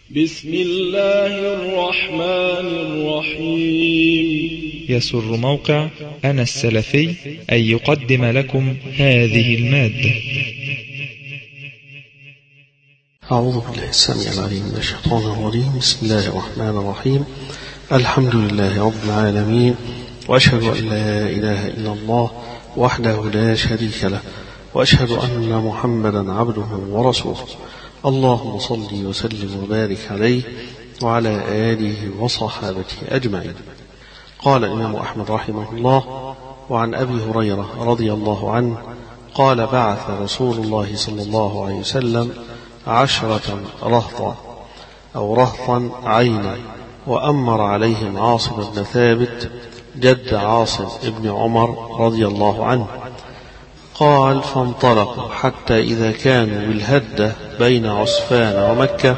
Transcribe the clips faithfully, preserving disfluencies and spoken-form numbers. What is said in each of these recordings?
بسم الله الرحمن الرحيم. يسر موقع أنا السلفي أن يقدم لكم هذه المادة. أعوذ بالله السميع العليم من الشيطان الرجيم. بسم الله الرحمن الرحيم. الحمد لله رب العالمين، وأشهد أن لا إله إلا الله وحده لا شريك له، وأشهد أن محمدا عبده ورسوله. اللهم صل وسلم وبارك عليه وعلى آله وصحابته أجمعين. قال الإمام أحمد رحمه الله: وعن أبي هريرة رضي الله عنه قال: بعث رسول الله صلى الله عليه وسلم عشرة رهطا أو رهطا عينا، وأمر عليهم عاصم بن ثابت جد عاصم ابن عمر رضي الله عنه. قال: فانطلقوا حتى إذا كانوا بالهدة بين عسفان ومكة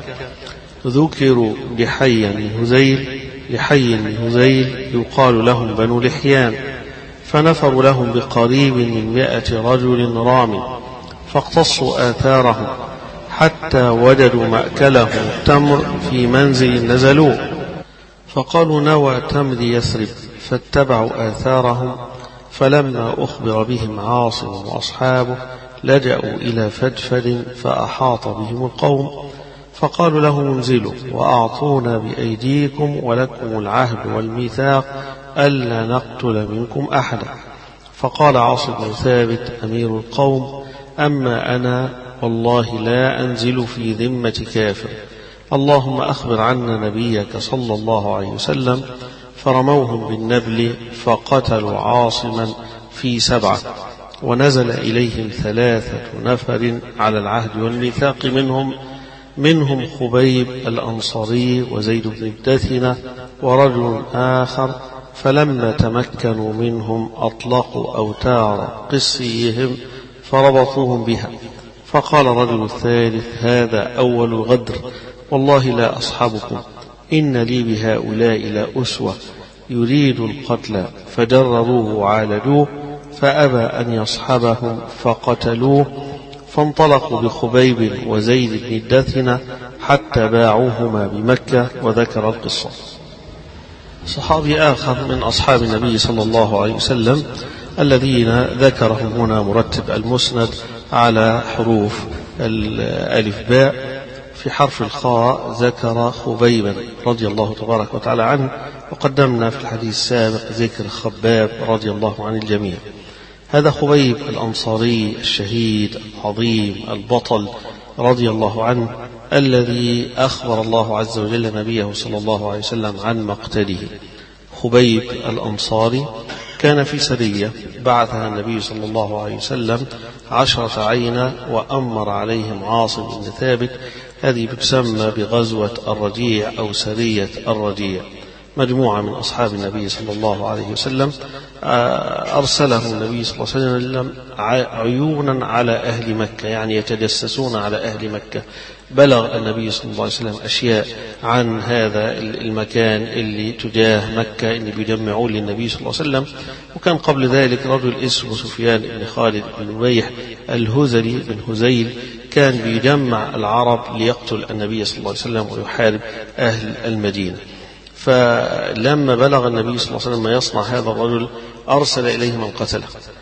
ذكروا لحي من هذيل لحي من هذيل يقال لهم بنو لحيان، فنفروا لهم بقريب من مائة رجل رام، فاقتصوا آثارهم حتى وجدوا مأكلهم التمر في منزل نزلوه، فقالوا: نوى تمضي يثرب، فاتبعوا آثارهم. فلما أخبر بهم عاصم وأصحابه لجأوا إلى فدفد فأحاط بهم القوم، فقالوا له: انزلوا وأعطونا بأيديكم ولكم العهد والميثاق ألا نقتل منكم أحدا. فقال عاصم بن ثابت أمير القوم: أما أنا والله لا أنزل في ذمة كافر، اللهم أخبر عنا نبيك صلى الله عليه وسلم. فرموهم بالنبل فقتلوا عاصما في سبعة، ونزل إليهم ثلاثة نفر على العهد والميثاق منهم منهم خبيب الأنصاري وزيد بن الدثنة ورجل آخر، فلما تمكنوا منهم أطلقوا أوتار قسيهم فربطوهم بها. فقال رجل الثالث: هذا أول الغدر، والله لا أصحبكم، إن لي بهؤلاء لا أسوة، يريد القتل. فجرروه وعالجوه فأبى أن يصحبهم فقتلوه، فانطلقوا بخبيب وزيد بن الدثنة حتى باعوهما بمكة. وذكر القصة. صحابي آخر من أصحاب النبي صلى الله عليه وسلم الذين ذكرهم هنا مرتب المسند على حروف الألف باء، في حرف الخاء ذكر خبيبا رضي الله تبارك وتعالى عنه، وقدمنا في الحديث السابق ذكر خباب رضي الله عن الجميع. هذا خبيب الأنصاري الشهيد العظيم البطل رضي الله عنه، الذي أخبر الله عز وجل نبيه صلى الله عليه وسلم عن مقتله. خبيب الأنصاري كان في سرية بعثها النبي صلى الله عليه وسلم عشرة عينا، وأمر عليهم عاصم بن ثابت. هذه بتسمى بغزوة الرجيع أو سرية الرجيع. مجموعة من أصحاب النبي صلى الله عليه وسلم أرسلهم النبي صلى الله عليه وسلم عيونا على أهل مكة، يعني يتجسسون على أهل مكة. بلغ النبي صلى الله عليه وسلم أشياء عن هذا المكان اللي تجاه مكة اللي بيجمعون للنبي صلى الله عليه وسلم. وكان قبل ذلك رجل اسمه سفيان بن خالد بن نبيح الهذلي بن هذيل، كان بيجمع العرب ليقتل النبي صلى الله عليه وسلم ويحارب أهل المدينة. فلما بلغ النبي صلى الله عليه وسلم ما يصنع هذا الرجل أرسل إليه من قتله،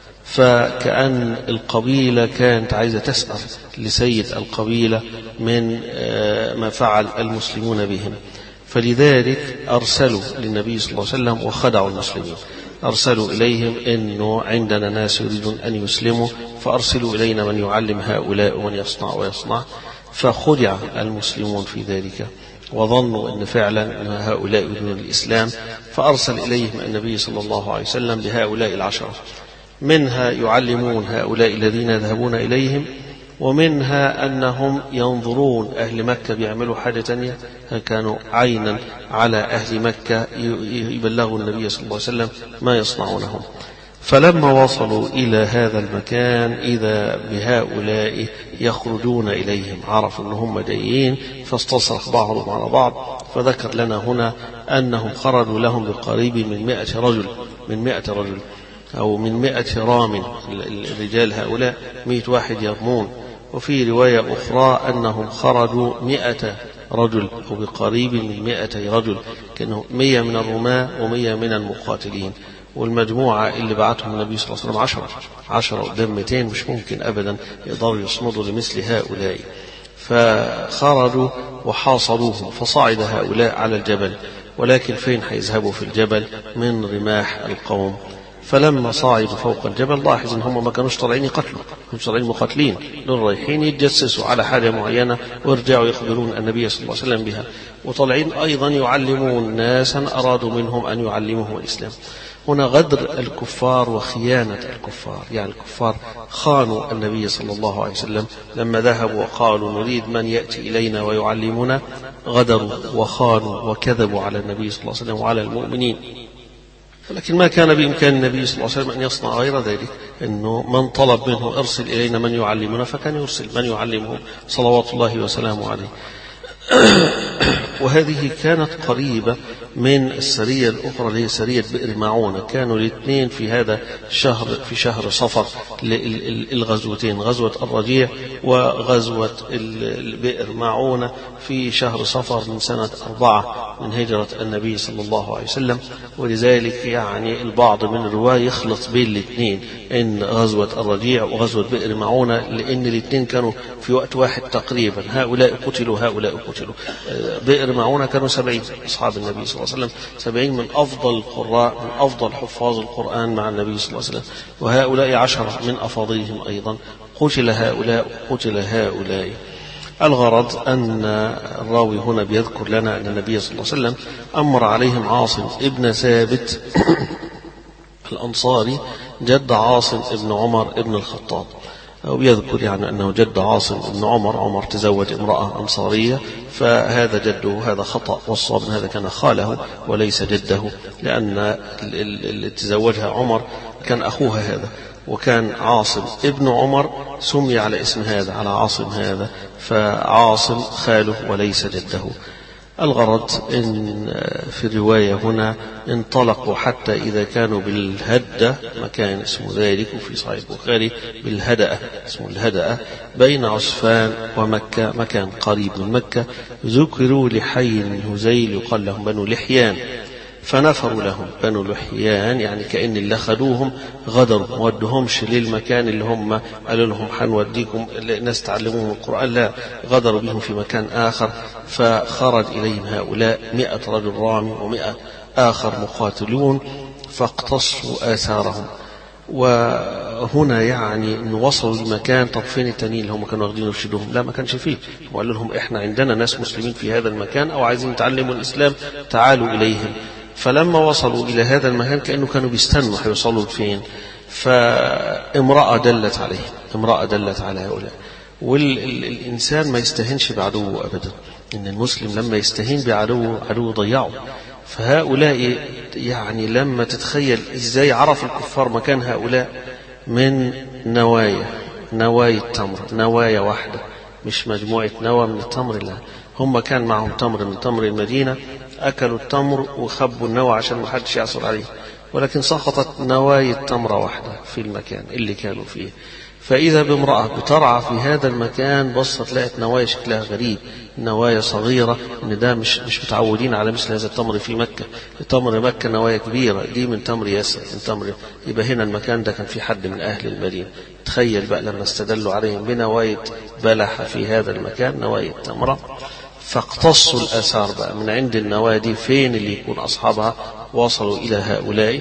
فكأن القبيلة كانت عايزة تسأل لسيد القبيلة من ما فعل المسلمون بهم، فلذلك أرسلوا للنبي صلى الله عليه وسلم وخدعوا المسلمين. أرسلوا إليهم إنه عندنا ناس يريدون أن يسلموا، فأرسلوا إلينا من يعلم هؤلاء ومن يصنع ويصنع. فخدع المسلمون في ذلك وظنوا أن فعلا أن هؤلاء يريدون الإسلام، فأرسل إليهم النبي صلى الله عليه وسلم بهؤلاء العشرة، منها يعلمون هؤلاء الذين يذهبون إليهم، ومنها أنهم ينظرون أهل مكة بيعملوا حاجة تانية، كانوا عينا على أهل مكة يبلغوا النبي صلى الله عليه وسلم ما يصنعونهم. فلما وصلوا إلى هذا المكان إذا بهؤلاء يخرجون إليهم، عرفوا أنهم جايين، فاستصرخ بعضهم على بعض. فذكر لنا هنا أنهم خرجوا لهم بقريب من مائة رجل من مائة رجل أو من مائة رام، الرجال هؤلاء مئة واحد يرمون. وفي رواية أخرى أنهم خرجوا مئة رجل أو بقريب من مئتي رجل، كانوا مية من الرماة ومية من المقاتلين، والمجموعة اللي بعتهم النبي صلى الله عليه وسلم عشرة عشرة قدام مئتين، مش ممكن أبدا يقدروا يصمدوا لمثل هؤلاء. فخرجوا وحاصروهم، فصعد هؤلاء على الجبل، ولكن فين هيذهبوا في الجبل من رماح القوم؟ فلما صعدوا فوق الجبل لاحظ ان هم ما كانوش طالعين يقتلوا، هم طالعين مقاتلين، دول رايحين يتجسسوا على حاجه معينه ويرجعوا يخبرون النبي صلى الله عليه وسلم بها، وطالعين ايضا يعلمون ناسا ارادوا منهم ان يعلموهم الاسلام. هنا غدر الكفار وخيانة الكفار، يعني الكفار خانوا النبي صلى الله عليه وسلم لما ذهبوا وقالوا نريد من يأتي إلينا ويعلمنا، غدروا وخانوا وكذبوا على النبي صلى الله عليه وسلم وعلى المؤمنين. ولكن ما كان بإمكان النبي صلى الله عليه وسلم أن يصنع غير ذلك، أنه من طلب منه ارسل إلينا من يعلمنا، فكان يرسل من يعلمه صلوات الله وسلامه عليه. وهذه كانت قريبة من السرية الأخرى اللي هي سرية بئر معونة. كانوا الاثنين في هذا الشهر، في شهر صفر، الغزوتين، غزوة الرجيع وغزوة البئر معونة في شهر صفر من سنة أربعة من هجرة النبي صلى الله عليه وسلم. ولذلك يعني البعض من الرواة يخلط بين الاثنين، إن غزوة الرجيع وغزوة بئر معونة، لأن الاثنين كانوا في وقت واحد تقريبا، هؤلاء قتلوا هؤلاء قتلوا. بئر معونة كانوا سبعين أصحاب النبي صلى الله عليه وسلم، سبعين من أفضل القراء، من أفضل حفاظ القرآن مع النبي صلى الله عليه وسلم، وهؤلاء عشرة من أفاضلهم أيضا، قتل هؤلاء قتل هؤلاء. الغرض أن الراوي هنا بيذكر لنا أن النبي صلى الله عليه وسلم أمر عليهم عاصم ابن ثابت الأنصاري جد عاصم ابن عمر ابن الخطاب، ويذكر يعني أنه جد عاصم ابن عمر، عمر تزوج امرأة أنصارية، فهذا جده، هذا خطأ، والصواب هذا كان خاله وليس جده، لأن اللي تزوجها عمر كان أخوها هذا، وكان عاصم ابن عمر سمي على اسم هذا، على عاصم هذا، فعاصم خاله وليس جده. الغرض إن في الرواية هنا انطلقوا حتى إذا كانوا بالهدة، مكان اسمه ذلك، وفي صحيح البخاري بالهدأة، اسمه الهدأة، بين عسفان ومكة، مكان قريب من مكة، ذكروا لحي من هزيل يقال لهم بنو لحيان، فنفروا لهم بنو لحيان، يعني كأن اللي خدوهم غدروا، ما ودهمش للمكان اللي هم قالوا لهم حنوديكم الناس تعلموهم القرآن، لا، غدروا بهم في مكان آخر. فخرج إليهم هؤلاء مئة رجل رامي ومئة آخر مقاتلون، فاقتصوا آثارهم. وهنا يعني إن وصلوا لمكان، طب فين التانيين اللي هم كانوا واخدين يرشدوهم؟ لا، ما كانش فيه، وقالوا لهم إحنا عندنا ناس مسلمين في هذا المكان أو عايزين يتعلموا الإسلام، تعالوا إليهم. فلما وصلوا إلى هذا المكان كأنه كانوا بيستنوا هيوصلوا فين، فامرأة دلت عليه، امرأة دلت على هؤلاء. والإنسان ما يستهنش بعدوه أبدا، إن المسلم لما يستهين بعدوه عدوه ضيعه. فهؤلاء يعني لما تتخيل إزاي عرف الكفار مكان هؤلاء، من نوايا، نوايا التمر، نوايا واحدة، مش مجموعة نوى من التمر، لا، هم كان معهم تمر من تمر المدينة، أكلوا التمر وخبوا النوى عشان ما حدش يعصر عليه، ولكن سقطت نوايا التمر واحدة في المكان اللي كانوا فيه. فإذا بامرأة بترعى في هذا المكان، بصت لقت نوايا شكلها غريب، نوايا صغيرة، إن ده مش مش متعودين على مثل هذا التمر في مكة، تمر مكة نوايا كبيرة، دي من تمر ياسر، من تمر، يبقى هنا المكان ده كان في حد من أهل المدينة. تخيل بقى لما استدلوا عليهم بنوايا بلح في هذا المكان، نوايا التمرة، فاقتصوا الآثار بقى من عند النوايا دي، فين اللي يكون أصحابها، وصلوا إلى هؤلاء.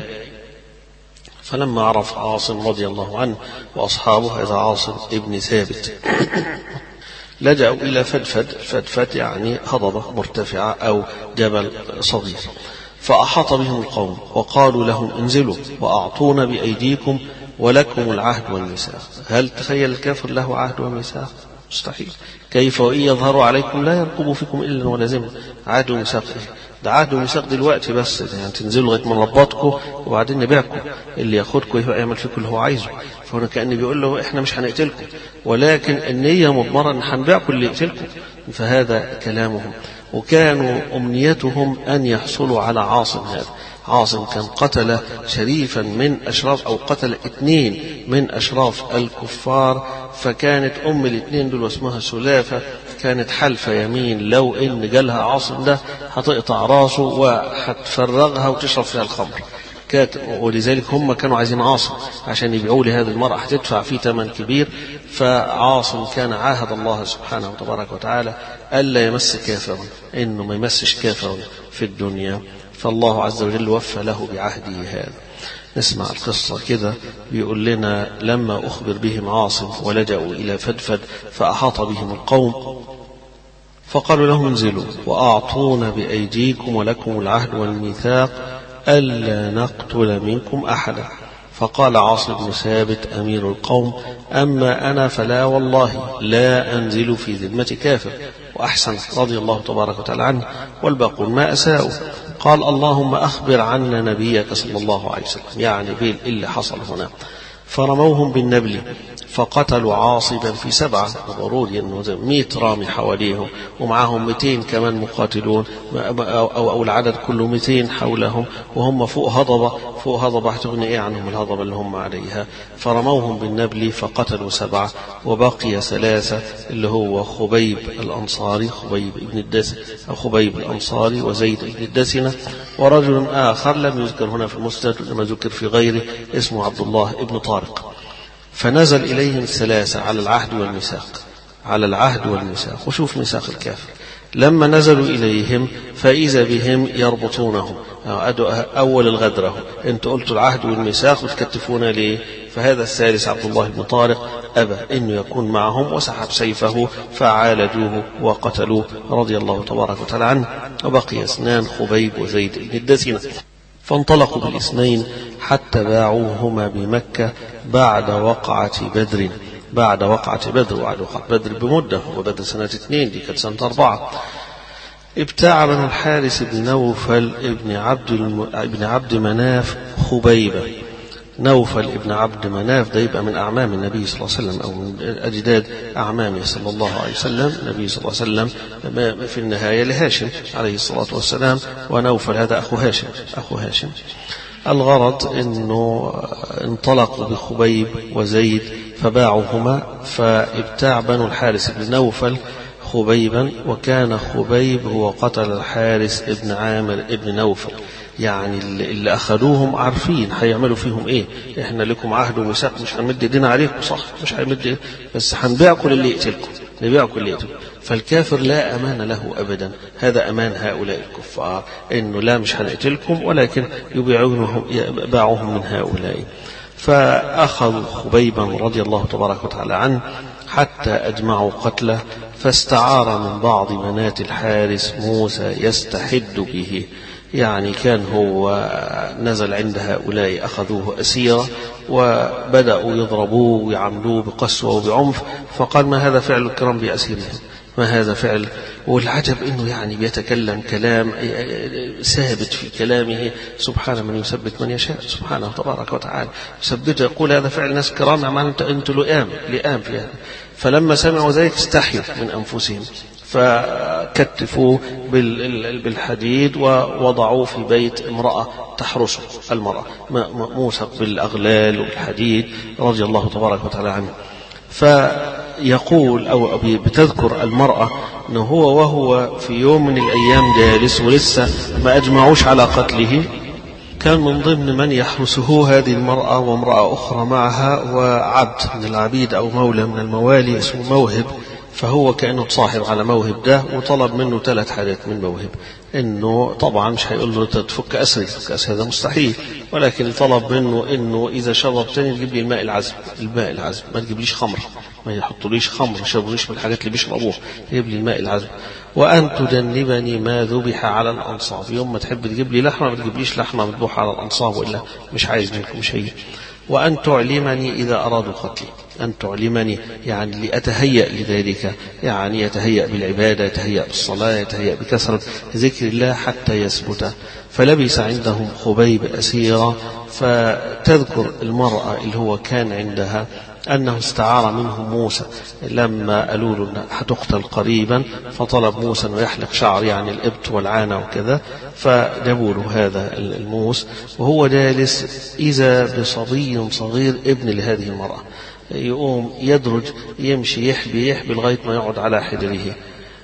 فلما عرف عاصم رضي الله عنه وأصحابه، هذا عاصم ابن ثابت، لجأوا إلى فدفد، فدفد يعني هضبة مرتفعة أو جبل صغير، فأحاط بهم القوم وقالوا لهم انزلوا وأعطونا بأيديكم ولكم العهد والميثاق. هل تخيل الكافر له عهد وميثاق؟ مستحيل. كيف وإن يظهروا عليكم لا يرقبوا فيكم إلا ولا ذمة. عهد وميثاق ده عهد وميثاق دلوقتي بس، يعني تنزلوا لغايه من رباطكم وبعدين نبيعكم، اللي ياخدكم يعمل فيكم اللي هو عايزه. فهنا كأن بيقول له احنا مش هنقتلكم، ولكن النية مضمرة ان هنبيعكم اللي يقتلكم. فهذا كلامهم، وكانوا أمنيتهم أن يحصلوا على عاصم. هذا عاصم كان قتل شريفا من أشراف، أو قتل اثنين من أشراف الكفار، فكانت أم الاثنين دول اسمها سلافة، كانت حلفة يمين لو إن جالها عاصم ده هتقطع راسه وهتفرغها وتشرب فيها الخمر. ولذلك هم كانوا عايزين عاصم عشان يبيعوا لهذه المرأة، هتدفع فيه ثمن كبير. فعاصم كان عاهد الله سبحانه وتبارك وتعالى ألا يمس كافرا، إنه ما يمسش كافرا في الدنيا، فالله عز وجل وفى له بعهده هذا. نسمع القصة كده، بيقول لنا لما أخبر بهم عاصم ولجأوا إلى فدفد فأحاط بهم القوم فقالوا لهم انزلوا وأعطونا بأيديكم ولكم العهد والميثاق ألا نقتل منكم أحدا. فقال عاصم بن ثابت أمير القوم أما أنا فلا والله لا أنزل في ذمة كافر، وأحسن رضي الله تبارك وتعالى عنه، والباقون ما أساءوا. قال اللهم أخبر عنا نبيك صلى الله عليه وسلم، يعني بين اللي حصل هنا. فرموهم بالنبل فقتلوا عاصبا في سبعة، ضروري أنه مئة رامي حواليهم ومعهم مئتين كمان مقاتلون، أو, أو العدد كله مئتين حولهم، وهم فوق هضبة فوق هضبة هتغني إيه عنهم الهضبة اللي هم عليها. فرموهم بالنبل فقتلوا سبعة وبقي ثلاثة، اللي هو خبيب الأنصاري خبيب ابن الدس أو خبيب الأنصاري وزيد ابن الدسنة، ورجل آخر لم يذكر هنا في المسند لما ذكر في غيره اسمه عبد الله ابن طارق. فنزل إليهم الثلاثة على العهد والميثاق، على العهد والميثاق. وشوف ميثاق الكافر. لما نزلوا إليهم فإذا بهم يربطونهم، أول الغدرة أنتوا قلتوا العهد والميثاق وتكتفونا ليه؟ فهذا الثالث عبد الله بن طارق أبى إنه يكون معهم وسحب سيفه فعالجوه وقتلوه رضي الله تبارك وتعالى عنه. وبقي اثنان خبيب وزيد بن الدسنة. فانطلقوا بالاثنين حتى باعوهما بمكة بعد وقعة بدر، بعد وقعة بدر وبعد وقعة بدر بمدة، وبدر سنة اثنين، دي كانت سنة أربعة. ابتاع بن الحارث بن نوفل ابن عبد الم... ابن عبد مناف خبيبة. نوفل ابن عبد مناف ده يبقى من أعمام النبي صلى الله عليه وسلم أو من أجداد أعمامه صلى الله عليه وسلم. النبي صلى الله عليه وسلم في النهاية لهاشم عليه الصلاة والسلام، ونوفل هذا أخو هاشم أخو هاشم. الغرض أنه انطلقوا بخبيب وزيد فباعوهما، فابتاع بنو الحارث بن نوفل خبيبا، وكان خبيب هو قتل الحارث ابن عامر ابن نوفل. يعني اللي أخذوهم عارفين هيعملوا فيهم إيه، إحنا لكم عهد وميثاق مش هنمد إيدينا عليكم، صح مش هنمد، بس هنبيعكم للي يقتلكم، نبيعكم اللي يقتلكم. فالكافر لا أمان له أبدا، هذا أمان هؤلاء الكفار، إنه لا مش هنقتلكم ولكن يبيعونهم باعوهم من هؤلاء. فأخذوا خبيبا رضي الله تبارك وتعالى عنه حتى أجمعوا قتله، فاستعار من بعض بنات الحارث موسى يستحد به، يعني كان هو نزل عند هؤلاء أخذوه أسيرا وبدأوا يضربوه ويعملوه بقسوة وبعنف. فقال ما هذا فعل الكرام بأسيرهم، ما هذا فعل. والعجب إنه يعني بيتكلم كلام ثابت في كلامه، سبحان من يثبت من يشاء سبحانه تبارك وتعالى، يثبت يقول هذا فعل ناس كرام، يعني أنت أنت لئام لئام في هذا. فلما سمعوا ذلك استحيوا من أنفسهم فكتفوا بالحديد ووضعوه في بيت امرأة تحرسه، المرأة موثق بالأغلال والحديد رضي الله تبارك وتعالى عنه. فيقول أو بتذكر المرأة أنه هو وهو في يوم من الأيام جالس ولسه ما أجمعوش على قتله، كان من ضمن من يحرسه هذه المرأة وامرأة أخرى معها وعبد من العبيد أو مولى من الموالي اسمه موهب. فهو كأنه تصاحب على موهب ده وطلب منه ثلاث حاجات من موهب، إنه طبعا مش هيقول له تفك أسري، تفك أسري هذا مستحيل، ولكن طلب منه إنه إذا شرب تاني تجيب لي الماء العذب، الماء العذب ما تجيبليش خمر، ما يحطوليش خمر، يشربونيش من الحاجات اللي بيشربوها، يجيب لي الماء العذب. وأن تجنبني ما ذبح على الأنصاب، يوم ما تحب تجيب لي لحمة ما تجيبليش لحمة مذبوحة على الأنصاب وإلا مش عايز منكم شيء. وأن تعلمني إذا أرادوا قتلي، أن تعلمني يعني لأتهيأ لذلك، يعني يتهيأ بالعبادة، يتهيأ بالصلاة، يتهيأ بكثرة ذكر الله حتى يثبت. فلبس عندهم خبيب أسيرا. فتذكر المرأة اللي هو كان عندها أنه استعار منه موسى لما قالوا له هتقتل قريبا، فطلب موسى أنه يحلق شعر يعني الإبط والعانة وكذا، فجابوا له هذا الموس وهو جالس إذا بصبي صغير ابن لهذه المرأة، يقوم يدرج يمشي يحبي يحبي لغاية ما يقعد على حجره،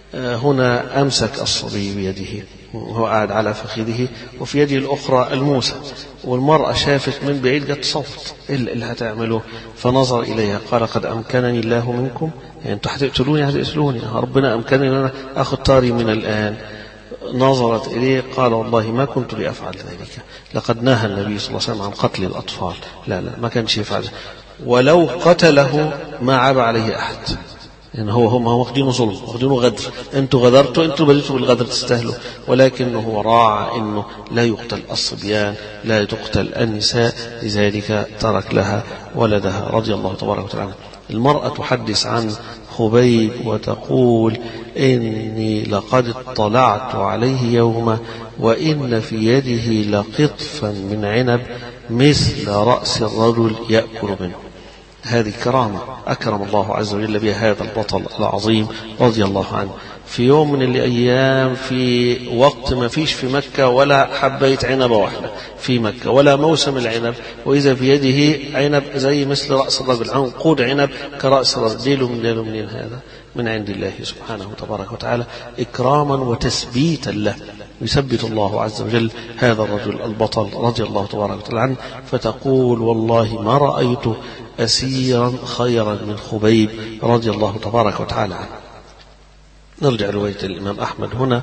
هنا أمسك الصبي بيده وهو قاعد على فخذه وفي يده الأخرى الموسى، والمرأة شافت من بعيد جت صوت اللي هتعمله، فنظر إليها قال قد أمكنني الله منكم، يعني أنتوا هتقتلوني هتقتلوني ربنا أمكنني أن أنا أخذ طاري من الآن. نظرت إليه قال والله ما كنت لأفعل ذلك، لقد نهى النبي صلى الله عليه وسلم عن قتل الأطفال، لا لا ما كانش يفعل، ولو قتله ما عاب عليه أحد، يعني هو هم واخدينه ظلم واخدينه غدر، انتوا غدرتوا انتوا بديتوا بالغدر تستاهلوا، ولكنه راعى انه لا يقتل الصبيان لا تقتل النساء، لذلك ترك لها ولدها رضي الله تبارك وتعالى. المرأة تحدث عن خبيب وتقول إني لقد اطلعت عليه يوما وإن في يده لقطفا من عنب مثل رأس الرجل يأكل منه. هذه كرامة أكرم الله عز وجل بها هذا البطل العظيم رضي الله عنه. في يوم من الأيام في وقت ما فيش في مكة ولا حباية عنب واحدة في مكة ولا موسم العنب، وإذا في يده عنب زي مثل رأس الرجل، عنقود عنب كرأس الرجل. ديله من ديله منين هذا؟ من عند الله سبحانه تبارك وتعالى إكراما وتثبيتا له، يثبت الله عز وجل هذا الرجل البطل رضي الله تبارك وتعالى عنه. فتقول والله ما رأيت أسيرا خيرا من خبيب رضي الله تبارك وتعالى عنه. نرجع رواية الإمام أحمد هنا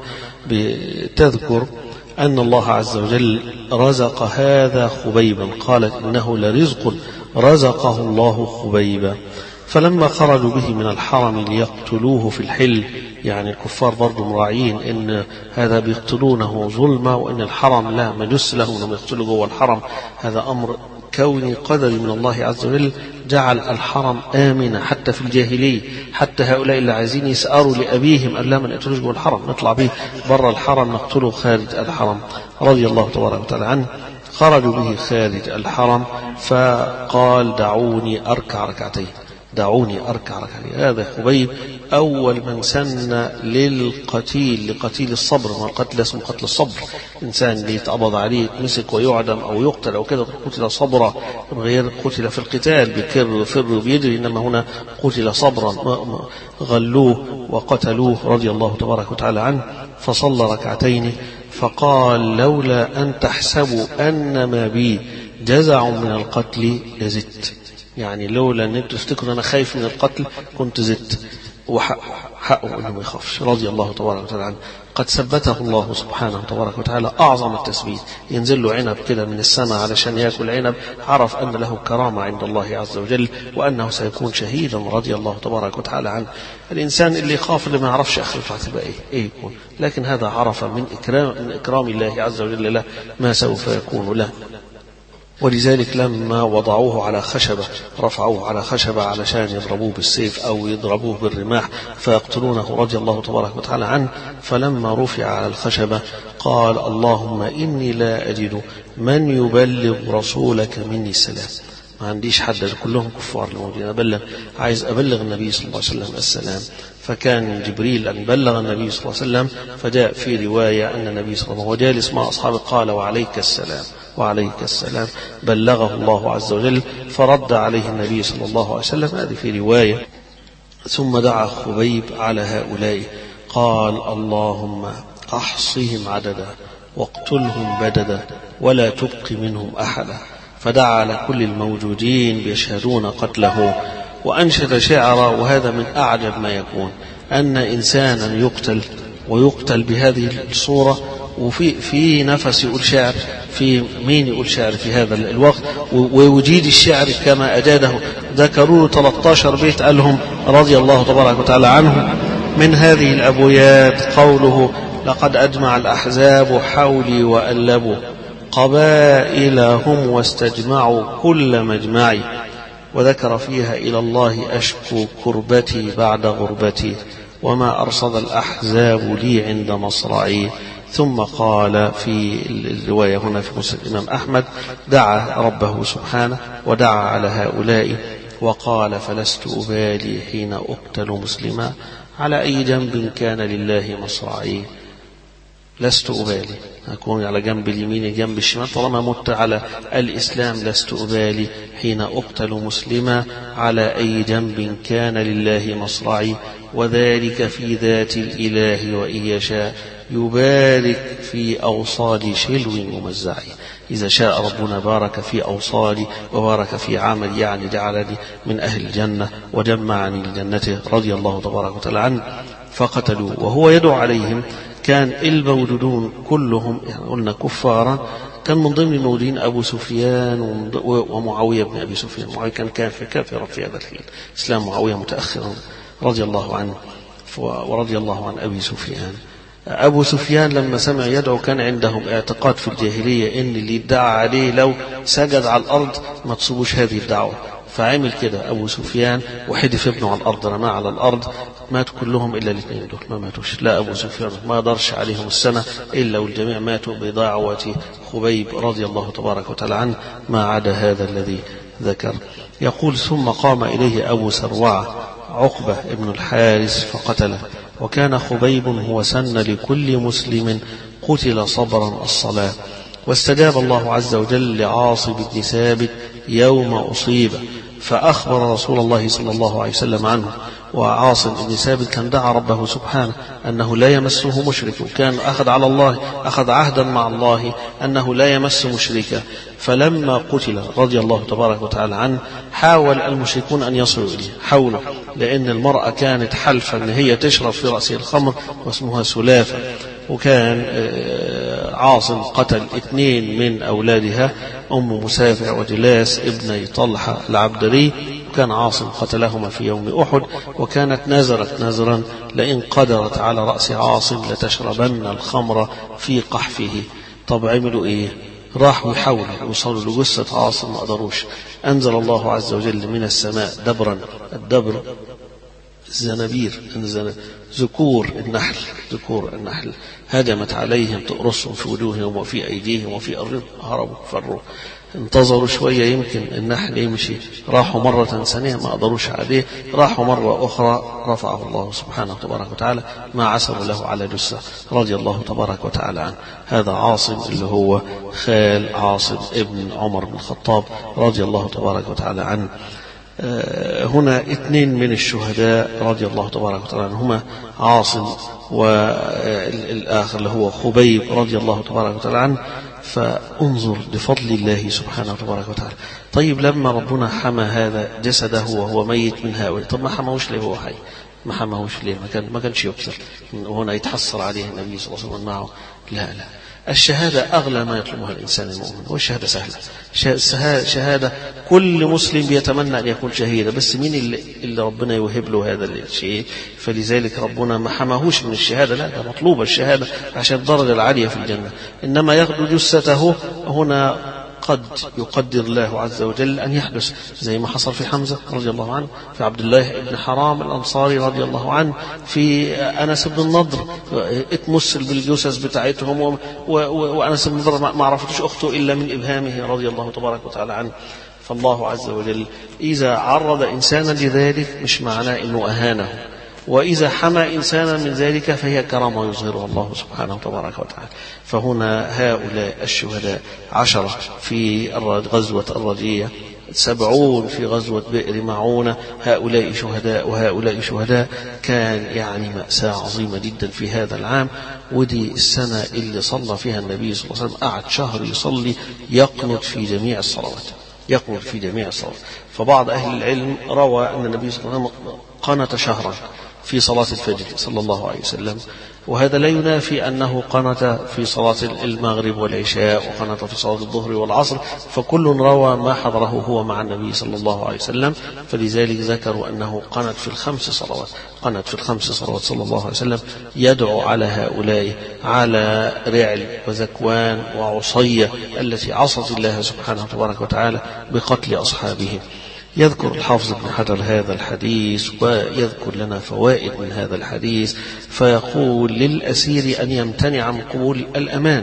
بتذكر أن الله عز وجل رزق هذا خبيبا، قالت إنه لرزق رزقه الله خبيبا. فلما خرجوا به من الحرم ليقتلوه في الحل، يعني الكفار برضو مراعين إن هذا بيقتلونه ظلما، وإن الحرم لا مجس له أنهم يقتلوا جوه الحرم، هذا أمر كوني قدري من الله عز وجل، جعل الحرم آمنا حتى في الجاهلية، حتى هؤلاء اللي عايزين يسأروا لأبيهم أن لا ما نقتلوش جوه الحرم، نطلع به برا الحرم نقتله خارج الحرم رضي الله تبارك وتعالى عنه. خرجوا به خارج الحرم فقال دعوني أركع ركعتين، دعوني أركع ركعتين. هذا خبيب أول من سن للقتيل لقتيل الصبر، ما القتل اسمه قتل الصبر، إنسان اللي يتقبض عليه يتمسك ويعدم أو يقتل أو كده قتل صبرا، غير قتل في القتال بكر وفر وبيدري، إنما هنا قتل صبرا، غلوه وقتلوه رضي الله تبارك وتعالى عنه. فصلى ركعتين فقال لولا أن تحسبوا أن ما بي جزع من القتل لزدت، يعني لولا أن انتوا تفتكروا أنا خايف من القتل كنت زدت، وحقه حقه أنه ما يخافش رضي الله تبارك وتعالى عنه. قد ثبته الله سبحانه تبارك وتعالى أعظم التثبيت، ينزل له عنب كده من السماء علشان يأكل عنب، عرف أن له كرامة عند الله عز وجل وأنه سيكون شهيدا رضي الله تبارك وتعالى عنه. الإنسان اللي يخاف اللي ما يعرفش آخرته هتبقى إيه إيه يكون، لكن هذا عرف من إكرام من إكرام الله عز وجل له ما سوف يكون له. ولذلك لما وضعوه على خشبة، رفعوه على خشبة علشان يضربوه بالسيف أو يضربوه بالرماح فيقتلونه رضي الله تبارك وتعالى عنه، فلما رفع على الخشبة قال اللهم إني لا أجد من يبلغ رسولك مني السلام، ما عنديش حد، كلهم كفار الموجودين، أبلغ عايز أبلغ النبي صلى الله عليه وسلم السلام. فكان جبريل أن بلغ النبي صلى الله عليه وسلم، فجاء في رواية أن النبي صلى الله عليه وسلم وجالس مع أصحابه قال وعليك السلام وعليك السلام، بلغه الله عز وجل فرد عليه النبي صلى الله عليه وسلم، هذه في رواية. ثم دعا خبيب على هؤلاء قال اللهم أحصهم عددا واقتلهم بددا ولا تبق منهم أحدا، فدعا على كل الموجودين بيشهدون قتله وأنشد شعرا. وهذا من أعجب ما يكون أن إنسانا يقتل ويقتل بهذه الصورة، وفي في نفس يقول شعر، في مين يقول شعر في هذا الوقت ويجيد الشعر كما أجاده. ذكروا ثلاثة عشر بيت قالهم رضي الله تبارك وتعالى عنه. من هذه الأبيات قوله لقد أجمع الأحزاب حولي وألبوا قبائلهم واستجمعوا كل مجمعي، وذكر فيها إلى الله أشكو كربتي بعد غربتي وما أرصد الأحزاب لي عند مصرعي. ثم قال في الرواية هنا في مسند الإمام أحمد دعا ربه سبحانه ودعا على هؤلاء وقال فلست أبالي حين أقتل مسلما على أي جنب كان لله مصرعي. لست أبالي، أكون على جنب اليمين جنب الشمال، طالما مت على الإسلام لست أبالي حين أقتل مسلما على أي جنب كان لله مصرعي، وذلك في ذات الإله وإن يشاء يبارك في أوصال شلو ممزعي. إذا شاء ربنا بارك في أوصالي وبارك في عمل، يعني جعلني من أهل الجنة وجمعني لجنته رضي الله تبارك وتعالى عنه. فقتلوا وهو يدعو عليهم. كان المولودون كلهم يعني قلنا كفارا، كان من ضمن المولودين أبو سفيان ومعاوية بن أبي سفيان. معاوية كان كافر كافرا في هذا الحين، إسلام معاوية متأخرا رضي الله عنه ورضي الله عن أبي سفيان. أبو سفيان لما سمع يدعو كان عندهم اعتقاد في الجاهلية إن اللي ادعى عليه لو سجد على الأرض ما تصبوش هذه الدعوة، فعمل كده أبو سفيان وحدف ابنه على الأرض، رماه على الأرض، ماتوا كلهم إلا الاثنين دول ما ماتوش. لا أبو سفيان ما درش عليهم السنة إلا والجميع ماتوا بدعوة خبيب رضي الله تبارك وتعالى عنه، ما عدا هذا الذي ذكر. يقول ثم قام إليه أبو سروعة عقبة ابن الحارث فقتله، وكان خبيب هو سن لكل مسلم قتل صبرا الصلاة. واستجاب الله عز وجل لعاصم بن ثابت يوم أصيب، فأخبر رسول الله صلى الله عليه وسلم عنه. وعاصم بن ثابت كان دعا ربه سبحانه أنه لا يمسه مشرك، وكان أخذ على الله أخذ عهدا مع الله أنه لا يمس مشركا. فلما قتل رضي الله تبارك وتعالى عنه حاول المشركون أن يصلوا إليه، حاولوا، لأن المرأة كانت حلفة أن هي تشرب في رأسه الخمر واسمها سلافة، وكان عاصم قتل اثنين من أولادها، أم مسافع وجلاس ابني طلحة العبدري، وكان عاصم قتلهما في يوم أحد. وكانت نذرت نذرا لئن قدرت على رأس عاصم لتشربن الخمر في قحفه. طب عملوا إيه؟ راحوا يحاولوا يوصلوا لجثة عاصم ما قدروش. أنزل الله عز وجل من السماء دبرا، الدبر الزنابير، ذكور النحل، ذكور النحل هجمت عليهم تقرصهم في وجوههم وفي أيديهم وفي أرضهم، هربوا فروا. انتظروا شوية يمكن النحل يمشي، راحوا مرة ثانية ما قدروش عليه، راحوا مرة أخرى رفعه الله سبحانه تبارك وتعالى ما عثروا له على جثة رضي الله تبارك وتعالى عنه. هذا عاصم اللي هو خال عاصم ابن عمر بن الخطاب رضي الله تبارك وتعالى عنه. هنا اثنين من الشهداء رضي الله تبارك وتعالى عنهما، عاصم والآخر اللي هو خبيب رضي الله تبارك وتعالى عنه. فانظر لفضل الله سبحانه وتبارك وتعالى. طيب لما ربنا حمى هذا جسده وهو ميت من هؤلاء، طب ما حماهوش ليه هو حي؟ ما حماهوش ليه؟ ما كان ما كانش يكثر هنا يتحسر عليه النبي صلى الله عليه وسلم معه. لا لا، الشهادة أغلى ما يطلبها الإنسان المؤمن، والشهادة سهلة، شهادة كل مسلم بيتمنى أن يكون شهيدا، بس مين اللي, اللي ربنا يوهب له هذا الشيء؟ فلذلك ربنا ما حماهوش من الشهادة، لا ده مطلوبة الشهادة عشان الدرجة العالية في الجنة. إنما ياخذ جثته هنا قد يقدر الله عز وجل أن يحدث، زي ما حصل في حمزة رضي الله عنه، في عبد الله بن حرام الأنصاري رضي الله عنه، في أنس بن النضر اتمثل بالجثث بتاعتهم، وأنس بن النضر ما عرفتش أخته إلا من إبهامه رضي الله تبارك وتعالى عنه. فالله عز وجل إذا عرض إنسانا لذلك مش معناه أنه أهانه، وإذا حمى إنسانا من ذلك فهي كرامة يظهرها الله سبحانه تبارك وتعالى. فهنا هؤلاء الشهداء عشرة في غزوة الرجية، سبعون في غزوة بئر معونة، هؤلاء شهداء وهؤلاء شهداء. كان يعني مأساة عظيمة جدا في هذا العام، ودي السنة اللي صلى فيها النبي صلى الله عليه وسلم، قعد شهر يصلي يقنط في جميع الصلوات، يقنط في جميع الصلوات. فبعض أهل العلم روى أن النبي صلى الله عليه وسلم قنط شهرا في صلاة الفجر صلى الله عليه وسلم، وهذا لا ينافي أنه قنت في صلاة المغرب والعشاء وقنت في صلاة الظهر والعصر، فكل روى ما حضره هو مع النبي صلى الله عليه وسلم. فلذلك ذكروا أنه قنت في الخمس صلوات، قنت في الخمس صلوات صلى الله عليه وسلم، يدعو على هؤلاء، على رعل وذكوان وعصية التي عصت الله سبحانه تبارك وتعالى بقتل أصحابهم. يذكر الحافظ ابن حجر هذا الحديث ويذكر لنا فوائد من هذا الحديث، فيقول للأسير أن يمتنع عن قبول الأمان،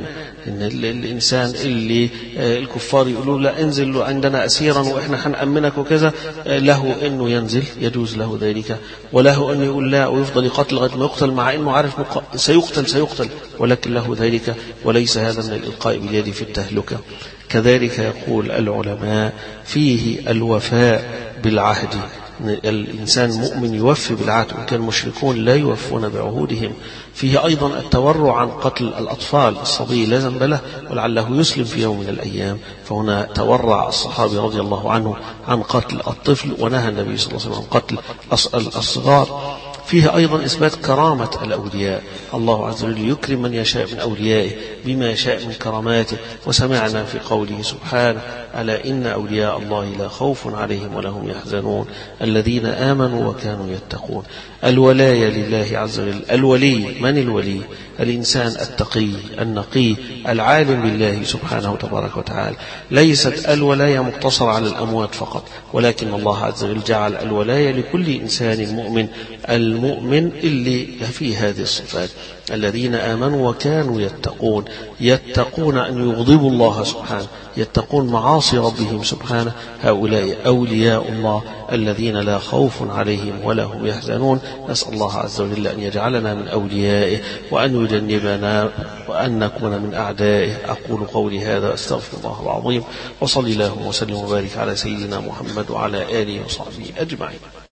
إن الإنسان اللي الكفار يقولوا لا انزل عندنا أسيرا وإحنا هنأمنك وكذا، له إنه ينزل يجوز له ذلك، وله أنه يقول لا ويفضل يقتل لغاية ما يقتل مع إنه عارف سيقتل سيقتل ولكن له ذلك، وليس هذا من الإلقاء باليد في التهلكة. كذلك يقول العلماء فيه الوفاء بالعهد، الإنسان مؤمن يوفي بالعهد، وإن كان المشركون لا يوفون بعهودهم. فيه أيضا التورع عن قتل الأطفال، الصبي لا ذنب له ولعله يسلم في يوم من الأيام، فهنا تورع الصحابي رضي الله عنه عن قتل الطفل، ونهى النبي صلى الله عليه وسلم عن قتل الصغار. فيه أيضا إثبات كرامة الأولياء، الله عز وجل يكرم من يشاء من أوليائه بما يشاء من كراماته، وسمعنا في قوله سبحانه ألا إن أولياء الله لا خوف عليهم ولا هم يحزنون الذين آمنوا وكانوا يتقون. الولاية لله عز وجل. الولي من الولي؟ الإنسان التقي النقي العالم بالله سبحانه تبارك وتعالى. ليست الولاية مقتصرة على الأموات فقط، ولكن الله عز وجل جعل الولاية لكل إنسان مؤمن، المؤمن اللي فيه هذه الصفات الذين آمنوا وكانوا يتقون، يتقون أن يغضبوا الله سبحانه، يتقون معاصي ربهم سبحانه. هؤلاء أولياء الله الذين لا خوف عليهم ولا هم يحزنون. نسأل الله عز وجل أن يجعلنا من أوليائه وأن يجنبنا وأن نكون من أعدائه. أقول قولي هذا أستغفر الله العظيم، وصلي الله وسلم وبارك على سيدنا محمد وعلى آله وصحبه أجمعين.